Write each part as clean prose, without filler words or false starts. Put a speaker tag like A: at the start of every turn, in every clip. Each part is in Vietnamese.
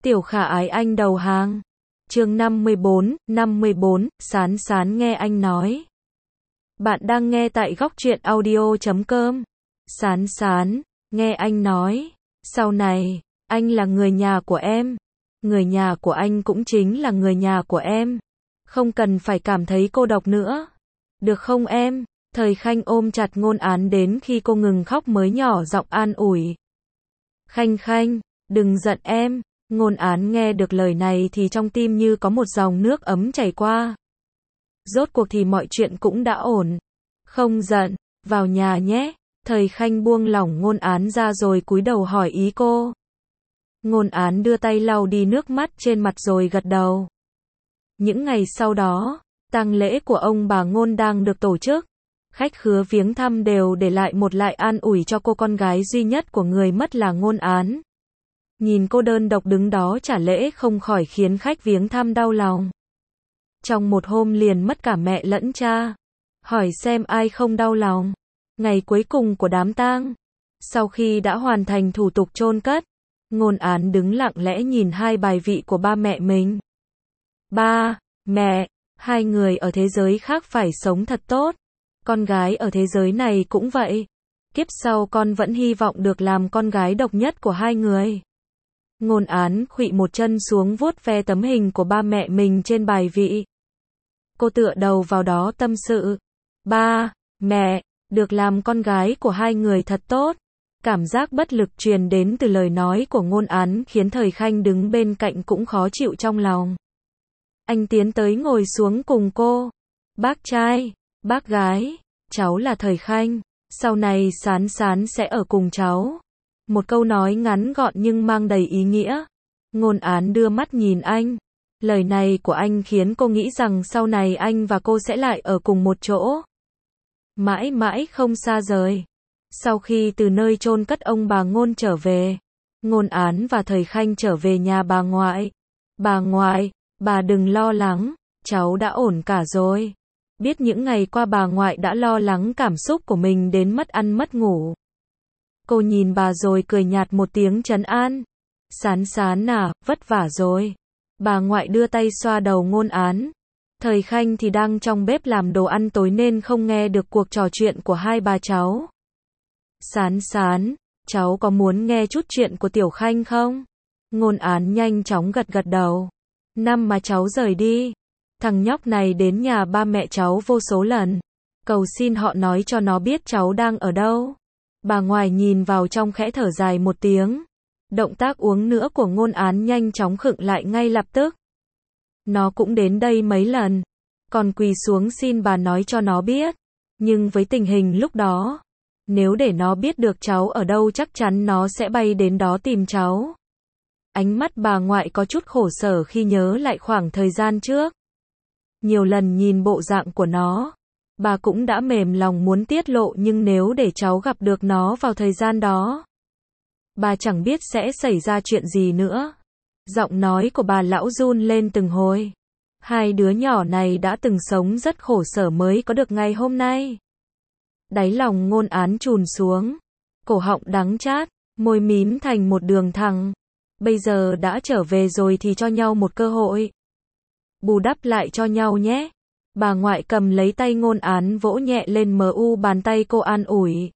A: Tiểu Khả Ái anh đầu hàng. Chương 54, Sán Sán nghe anh nói. Bạn đang nghe tại góc truyện audio.com. Sán Sán, nghe anh nói, sau này, anh là người nhà của em. Người nhà của anh cũng chính là người nhà của em. Không cần phải cảm thấy cô độc nữa. Được không em? Thời Khanh ôm chặt Ngôn Án đến khi cô ngừng khóc mới nhỏ giọng an ủi. Khanh Khanh, đừng giận em. Ngôn Án nghe được lời này thì trong tim như có một dòng nước ấm chảy qua. Rốt cuộc thì mọi chuyện cũng đã ổn. Không giận, vào nhà nhé. Thời Khanh buông lỏng Ngôn Án ra rồi cúi đầu hỏi ý cô. Ngôn Án đưa tay lau đi nước mắt trên mặt rồi gật đầu. Những ngày sau đó, tang lễ của ông bà Ngôn đang được tổ chức. Khách khứa viếng thăm đều để lại một lời an ủi cho cô con gái duy nhất của người mất là Ngôn Án. Nhìn cô đơn độc đứng đó trả lễ không khỏi khiến khách viếng thăm đau lòng. Trong một hôm liền mất cả mẹ lẫn cha. Hỏi xem ai không đau lòng. Ngày cuối cùng của đám tang. Sau khi đã hoàn thành thủ tục chôn cất, Ngôn Án đứng lặng lẽ nhìn hai bài vị của ba mẹ mình. Ba, mẹ, hai người ở thế giới khác phải sống thật tốt. Con gái ở thế giới này cũng vậy. Kiếp sau con vẫn hy vọng được làm con gái độc nhất của hai người. Ngôn Án khuỵu một chân xuống vuốt ve tấm hình của ba mẹ mình trên bài vị. Cô tựa đầu vào đó tâm sự. Ba, mẹ, được làm con gái của hai người thật tốt. Cảm giác bất lực truyền đến từ lời nói của Ngôn Án khiến Thời Khanh đứng bên cạnh cũng khó chịu trong lòng. Anh tiến tới ngồi xuống cùng cô. Bác trai, bác gái, cháu là Thời Khanh. Sau này Sán Sán sẽ ở cùng cháu. Một câu nói ngắn gọn nhưng mang đầy ý nghĩa. Ngôn Án đưa mắt nhìn anh. Lời này của anh khiến cô nghĩ rằng sau này anh và cô sẽ lại ở cùng một chỗ. Mãi mãi không xa rời. Sau khi từ nơi chôn cất ông bà Ngôn trở về, Ngôn Án và Thời Khanh trở về nhà bà ngoại. Bà ngoại, bà đừng lo lắng, cháu đã ổn cả rồi. Biết những ngày qua bà ngoại đã lo lắng cảm xúc của mình đến mất ăn mất ngủ. Cô nhìn bà rồi cười nhạt một tiếng trấn an. Sán Sán à, vất vả rồi. Bà ngoại đưa tay xoa đầu Ngôn Án. Thời Khanh thì đang trong bếp làm đồ ăn tối nên không nghe được cuộc trò chuyện của hai bà cháu. Sán Sán, cháu có muốn nghe chút chuyện của Tiểu Khanh không? Ngôn Án nhanh chóng gật gật đầu. Năm mà cháu rời đi, thằng nhóc này đến nhà ba mẹ cháu vô số lần. Cầu xin họ nói cho nó biết cháu đang ở đâu. Bà ngoại nhìn vào trong khẽ thở dài một tiếng. Động tác uống nữa của Ngôn Án nhanh chóng khựng lại ngay lập tức. Nó cũng đến đây mấy lần. Còn quỳ xuống xin bà nói cho nó biết. Nhưng với tình hình lúc đó, nếu để nó biết được cháu ở đâu chắc chắn nó sẽ bay đến đó tìm cháu. Ánh mắt bà ngoại có chút khổ sở khi nhớ lại khoảng thời gian trước. Nhiều lần nhìn bộ dạng của nó, bà cũng đã mềm lòng muốn tiết lộ nhưng nếu để cháu gặp được nó vào thời gian đó, bà chẳng biết sẽ xảy ra chuyện gì nữa. Giọng nói của bà lão run lên từng hồi. Hai đứa nhỏ này đã từng sống rất khổ sở mới có được ngày hôm nay. Đáy lòng Ngôn Án trùn xuống. Cổ họng đắng chát, môi mím thành một đường thẳng. Bây giờ đã trở về rồi thì cho nhau một cơ hội. Bù đắp lại cho nhau nhé. Bà ngoại cầm lấy tay Ngôn Án vỗ nhẹ lên bàn tay cô an ủi.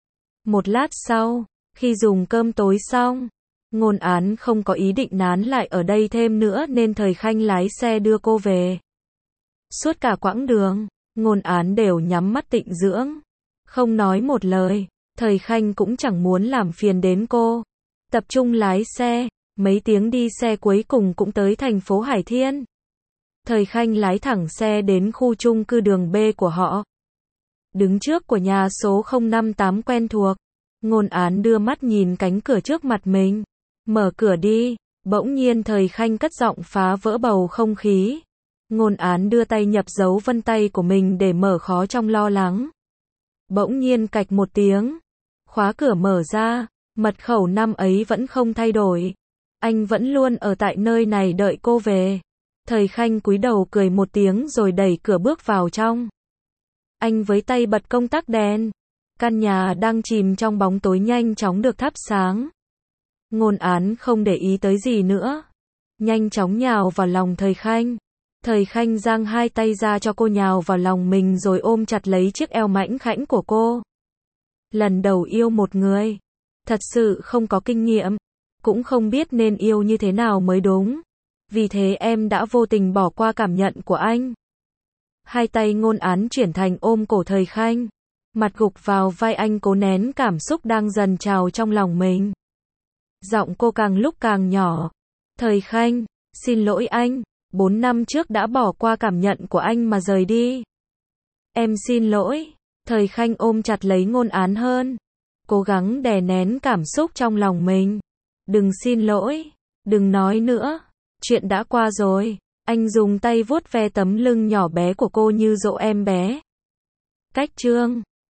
A: Một lát sau, khi dùng cơm tối xong, Ngôn Án không có ý định nán lại ở đây thêm nữa nên Thời Khanh lái xe đưa cô về. Suốt cả quãng đường, Ngôn Án đều nhắm mắt tịnh dưỡng. Không nói một lời, Thời Khanh cũng chẳng muốn làm phiền đến cô. Tập trung lái xe, mấy tiếng đi xe cuối cùng cũng tới thành phố Hải Thiên. Thời Khanh lái thẳng xe đến khu chung cư đường B của họ. Đứng trước của nhà số 058 quen thuộc, Ngôn Án đưa mắt nhìn cánh cửa trước mặt mình. Mở cửa đi, bỗng nhiên Thời Khanh cất giọng phá vỡ bầu không khí. Ngôn Án đưa tay nhập dấu vân tay của mình để mở khóa trong lo lắng. Bỗng nhiên cạch một tiếng, khóa cửa mở ra, mật khẩu năm ấy vẫn không thay đổi. Anh vẫn luôn ở tại nơi này đợi cô về. Thời Khanh cúi đầu cười một tiếng rồi đẩy cửa bước vào trong. Anh với tay bật công tắc đèn. Căn nhà đang chìm trong bóng tối nhanh chóng được thắp sáng. Ngôn Án không để ý tới gì nữa, nhanh chóng nhào vào lòng Thời Khanh. Thời Khanh giang hai tay ra cho cô nhào vào lòng mình rồi ôm chặt lấy chiếc eo mảnh khảnh của cô. Lần đầu yêu một người, thật sự không có kinh nghiệm, cũng không biết nên yêu như thế nào mới đúng. Vì thế em đã vô tình bỏ qua cảm nhận của anh. Hai tay Ngôn Án chuyển thành ôm cổ Thời Khanh, mặt gục vào vai anh cố nén cảm xúc đang dần trào trong lòng mình. Giọng cô càng lúc càng nhỏ. Thời Khanh, xin lỗi anh, 4 năm trước đã bỏ qua cảm nhận của anh mà rời đi. Em xin lỗi. Thời Khanh ôm chặt lấy Ngôn Án hơn, cố gắng đè nén cảm xúc trong lòng mình. Đừng xin lỗi, đừng nói nữa, chuyện đã qua rồi. Anh dùng tay vuốt ve tấm lưng nhỏ bé của cô như dỗ em bé. Cách chương